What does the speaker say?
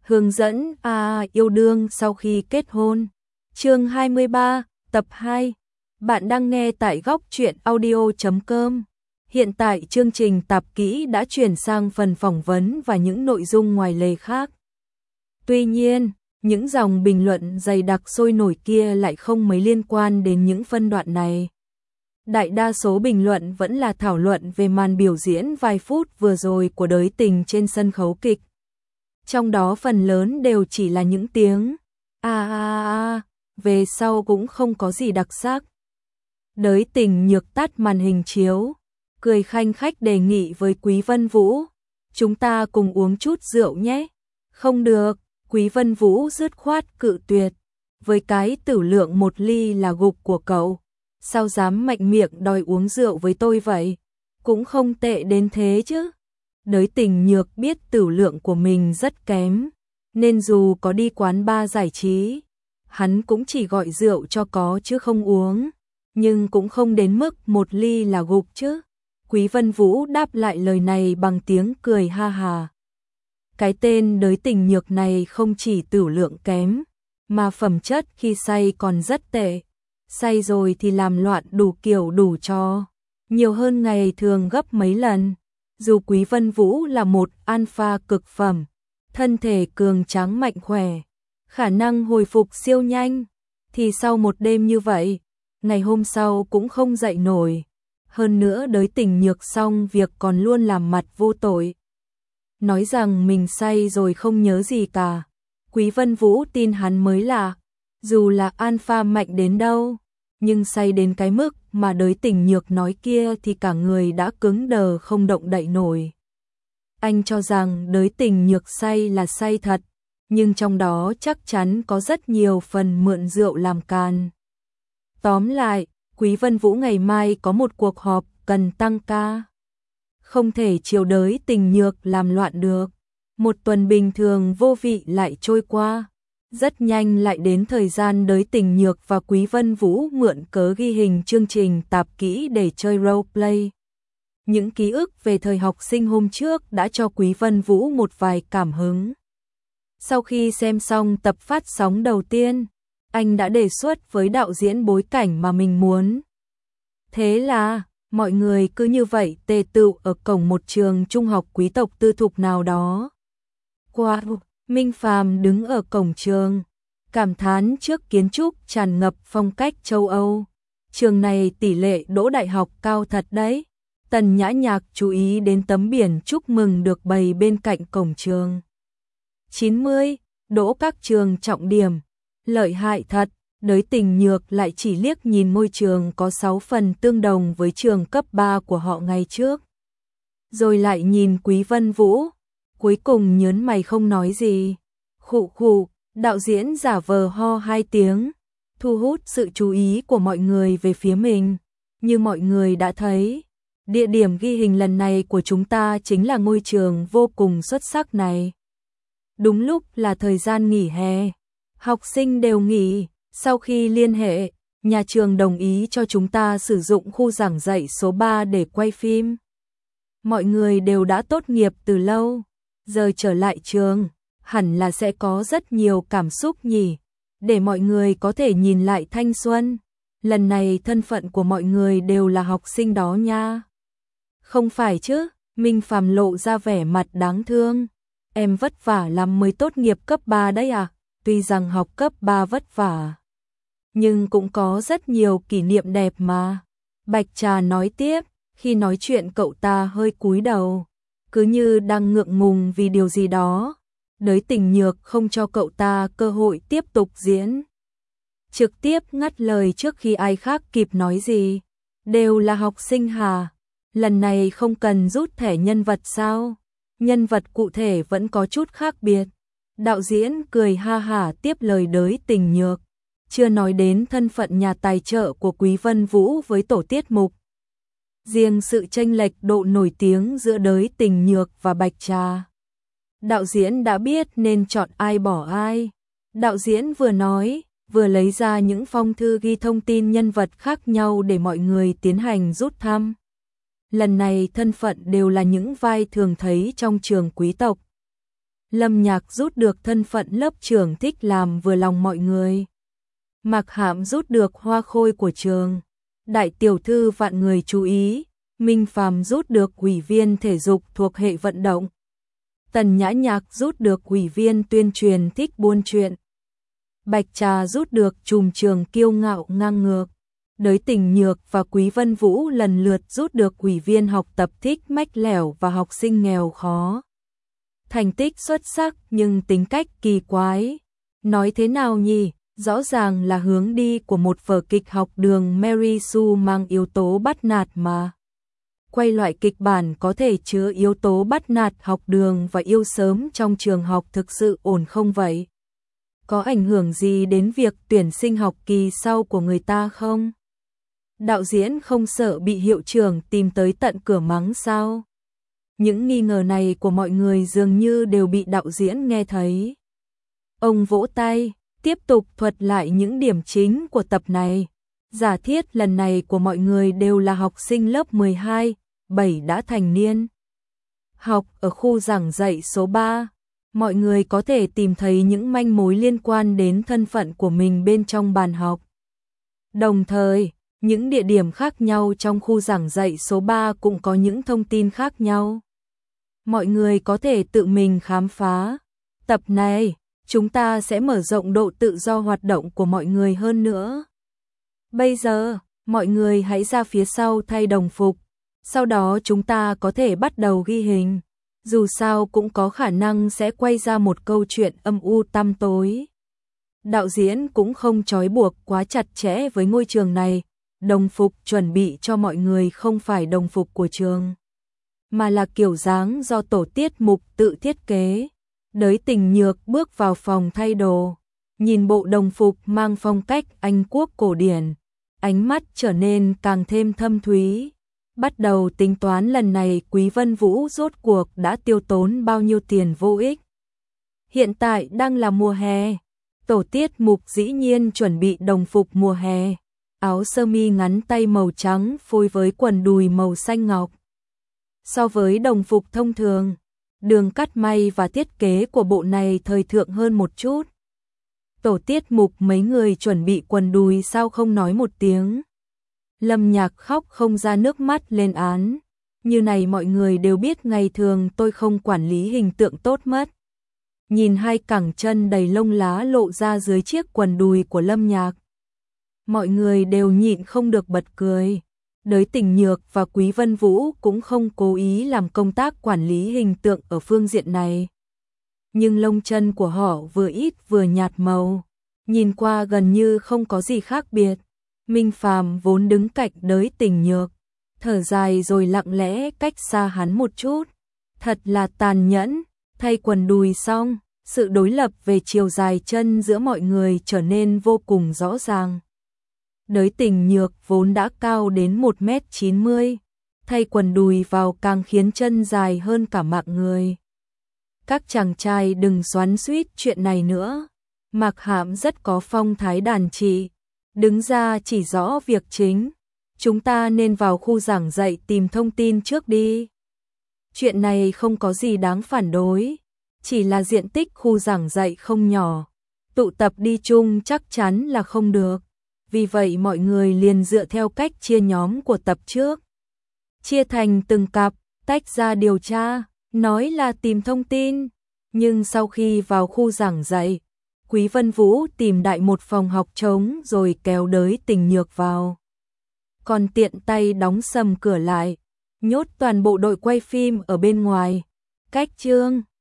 Hướng dẫn yêu đương sau khi kết hôn. Chương 23, tập 2. Bạn đang nghe tại góc truyện audio.com. Hiện tại chương trình tạp kỹ đã chuyển sang phần phỏng vấn và những nội dung ngoài lề khác. Tuy nhiên, những dòng bình luận dày đặc sôi nổi kia lại không mấy liên quan đến những phân đoạn này. Đại đa số bình luận vẫn là thảo luận về màn biểu diễn vài phút vừa rồi của Đới Tình trên sân khấu kịch. Trong đó phần lớn đều chỉ là những tiếng về sau cũng không có gì đặc sắc. Đới Tình nhược tắt màn hình chiếu, cười khanh khách đề nghị với Quý Vân Vũ, chúng ta cùng uống chút rượu nhé. Không được, Quý Vân Vũ dứt khoát cự tuyệt, với cái tử lượng 1 ly là gục của cậu, sao dám mạnh miệng đòi uống rượu với tôi vậy, cũng không tệ đến thế chứ. Đới Tình nhược biết tử lượng của mình rất kém, nên dù có đi quán bar giải trí, hắn cũng chỉ gọi rượu cho có chứ không uống, nhưng cũng không đến mức 1 ly là gục chứ. Quý Vân Vũ đáp lại lời này bằng tiếng cười ha hà. Cái tên Đới Tình nhược này không chỉ tử lượng kém, mà phẩm chất khi say còn rất tệ. Say rồi thì làm loạn đủ kiểu đủ trò, nhiều hơn ngày thường gấp mấy lần. Dù Quý Vân Vũ là một alpha cực phẩm, thân thể cường tráng mạnh khỏe, khả năng hồi phục siêu nhanh, thì sau một đêm như vậy, ngày hôm sau cũng không dậy nổi. Hơn nữa Đới Tình nhược xong việc còn luôn làm mặt vô tội, nói rằng mình say rồi không nhớ gì cả. Quý Vân Vũ tin hắn mới lạ, dù là alpha mạnh đến đâu, nhưng say đến cái mức mà Đới Tình nhược nói kia thì cả người đã cứng đờ không động đậy nổi. Anh cho rằng Đới Tình nhược say là say thật, nhưng trong đó chắc chắn có rất nhiều phần mượn rượu làm càn. Tóm lại, Quý Vân Vũ ngày mai có một cuộc họp cần tăng ca. Không thể chiều Đới Tình nhược làm loạn được. Một tuần bình thường vô vị lại trôi qua. Rất nhanh lại đến thời gian Đới Tình nhược và Quý Vân Vũ mượn cớ ghi hình chương trình tạp kỹ để chơi roleplay. Những ký ức về thời học sinh hôm trước đã cho Quý Vân Vũ một vài cảm hứng. Sau khi xem xong tập phát sóng đầu tiên, anh đã đề xuất với đạo diễn bối cảnh mà mình muốn. Thế là, mọi người cứ như vậy tề tựu ở cổng một trường trung học quý tộc tư thục nào đó. Wow, Minh Phàm đứng ở cổng trường, cảm thán trước kiến trúc tràn ngập phong cách châu Âu. Trường này tỷ lệ đỗ đại học cao thật đấy. Tần Nhã Nhạc chú ý đến tấm biển chúc mừng được bày bên cạnh cổng trường. 90, đỗ các trường trọng điểm. Lợi hại thật. Đới Tình nhược lại chỉ liếc nhìn ngôi trường có 6 phần tương đồng với trường cấp 3 của họ ngày trước. Rồi lại nhìn Quý Vân Vũ, cuối cùng nhớn mày không nói gì. Khụ khụ, đạo diễn giả vờ ho 2 tiếng, thu hút sự chú ý của mọi người về phía mình. Như mọi người đã thấy, địa điểm ghi hình lần này của chúng ta chính là ngôi trường vô cùng xuất sắc này. Đúng lúc là thời gian nghỉ hè, học sinh đều nghỉ. Sau khi liên hệ, nhà trường đồng ý cho chúng ta sử dụng khu giảng dạy số 3 để quay phim. Mọi người đều đã tốt nghiệp từ lâu, giờ trở lại trường, hẳn là sẽ có rất nhiều cảm xúc nhỉ, để mọi người có thể nhìn lại thanh xuân. Lần này thân phận của mọi người đều là học sinh đó nha. Không phải chứ, Minh Phàm lộ ra vẻ mặt đáng thương. Em vất vả lắm mới tốt nghiệp cấp 3 đấy à, tuy rằng học cấp 3 vất vả, nhưng cũng có rất nhiều kỷ niệm đẹp mà. Bạch Trà nói tiếp, khi nói chuyện cậu ta hơi cúi đầu, cứ như đang ngượng ngùng vì điều gì đó. Đới Tình nhược không cho cậu ta cơ hội tiếp tục diễn, trực tiếp ngắt lời trước khi ai khác kịp nói gì. Đều là học sinh hà, lần này không cần rút thẻ nhân vật sao? Nhân vật cụ thể vẫn có chút khác biệt. Đạo diễn cười ha hả tiếp lời Đới Tình nhược. Chưa nói đến thân phận nhà tài trợ của Quý Vân Vũ với tổ tiết mục. Riêng sự chênh lệch độ nổi tiếng giữa Đới Tình nhược và Bạch Trà, đạo diễn đã biết nên chọn ai bỏ ai. Đạo diễn vừa nói, vừa lấy ra những phong thư ghi thông tin nhân vật khác nhau để mọi người tiến hành rút thăm. Lần này thân phận đều là những vai thường thấy trong trường quý tộc. Lâm Nhạc rút được thân phận lớp trưởng thích làm vừa lòng mọi người. Mạc Hạm rút được hoa khôi của trường. Đại tiểu thư vạn người chú ý. Minh Phàm rút được ủy viên thể dục thuộc hệ vận động. Tần Nhã Nhạc rút được ủy viên tuyên truyền thích buôn chuyện. Bạch Trà rút được trùm trường kiêu ngạo ngang ngược. Đới Tình Nhược và Quý Vân Vũ lần lượt rút được ủy viên học tập thích mách lẻo và học sinh nghèo khó. Thành tích xuất sắc nhưng tính cách kỳ quái. Nói thế nào nhỉ? Rõ ràng là hướng đi của một vở kịch học đường Mary Sue mang yếu tố bắt nạt mà. Quay loại kịch bản có thể chứa yếu tố bắt nạt học đường và yêu sớm trong trường học thực sự ổn không vậy? Có ảnh hưởng gì đến việc tuyển sinh học kỳ sau của người ta không? Đạo diễn không sợ bị hiệu trưởng tìm tới tận cửa mắng sao? Những nghi ngờ này của mọi người dường như đều bị đạo diễn nghe thấy. Ông vỗ tay, tiếp tục thuật lại những điểm chính của tập này. Giả thiết lần này của mọi người đều là học sinh lớp 12, 7 đã thành niên. Học ở khu giảng dạy số 3, mọi người có thể tìm thấy những manh mối liên quan đến thân phận của mình bên trong bàn học. Đồng thời, những địa điểm khác nhau trong khu giảng dạy số 3 cũng có những thông tin khác nhau. Mọi người có thể tự mình khám phá. Tập này, chúng ta sẽ mở rộng độ tự do hoạt động của mọi người hơn nữa. Bây giờ, mọi người hãy ra phía sau thay đồng phục. Sau đó chúng ta có thể bắt đầu ghi hình. Dù sao cũng có khả năng sẽ quay ra một câu chuyện âm u tăm tối. Đạo diễn cũng không trói buộc quá chặt chẽ với ngôi trường này. Đồng phục chuẩn bị cho mọi người không phải đồng phục của trường, mà là kiểu dáng do tổ tiết mục tự thiết kế. Đới Tình Nhược bước vào phòng thay đồ, nhìn bộ đồng phục mang phong cách Anh quốc cổ điển, ánh mắt trở nên càng thêm thâm thúy. Bắt đầu tính toán lần này Quý Vân Vũ rốt cuộc đã tiêu tốn bao nhiêu tiền vô ích. Hiện tại đang là mùa hè, tổ tiết mục dĩ nhiên chuẩn bị đồng phục mùa hè. Áo sơ mi ngắn tay màu trắng phối với quần đùi màu xanh ngọc. So với đồng phục thông thường, đường cắt may và thiết kế của bộ này thời thượng hơn một chút. Tổ tiết mục mấy người chuẩn bị quần đùi sao không nói một tiếng. Lâm Nhạc khóc không ra nước mắt lên án. Như này mọi người đều biết ngày thường tôi không quản lý hình tượng tốt mất. Nhìn hai cẳng chân đầy lông lá lộ ra dưới chiếc quần đùi của Lâm Nhạc. Mọi người đều nhịn không được bật cười. Đới Tình Nhược và Quý Vân Vũ cũng không cố ý làm công tác quản lý hình tượng ở phương diện này. Nhưng lông chân của họ vừa ít vừa nhạt màu, nhìn qua gần như không có gì khác biệt. Minh Phàm vốn đứng cạnh Đới Tình Nhược, thở dài rồi lặng lẽ cách xa hắn một chút. Thật là tàn nhẫn, thay quần đùi xong, sự đối lập về chiều dài chân giữa mọi người trở nên vô cùng rõ ràng. Đới Tình Nhược vốn đã cao đến 1m90, thay quần đùi vào càng khiến chân dài hơn cả mạng người. Các chàng trai đừng xoắn xuýt chuyện này nữa. Mạc Hạm rất có phong thái đàn chị, đứng ra chỉ rõ việc chính. Chúng ta nên vào khu giảng dạy tìm thông tin trước đi. Chuyện này không có gì đáng phản đối, chỉ là diện tích khu giảng dạy không nhỏ, tụ tập đi chung chắc chắn là không được. Vì vậy mọi người liền dựa theo cách chia nhóm của tập trước. Chia thành từng cặp, tách ra điều tra, nói là tìm thông tin. Nhưng sau khi vào khu giảng dạy, Quý Vân Vũ tìm đại một phòng học trống rồi kéo Đới Tình Nhược vào. Còn tiện tay đóng sầm cửa lại, nhốt toàn bộ đội quay phim ở bên ngoài. Cách chương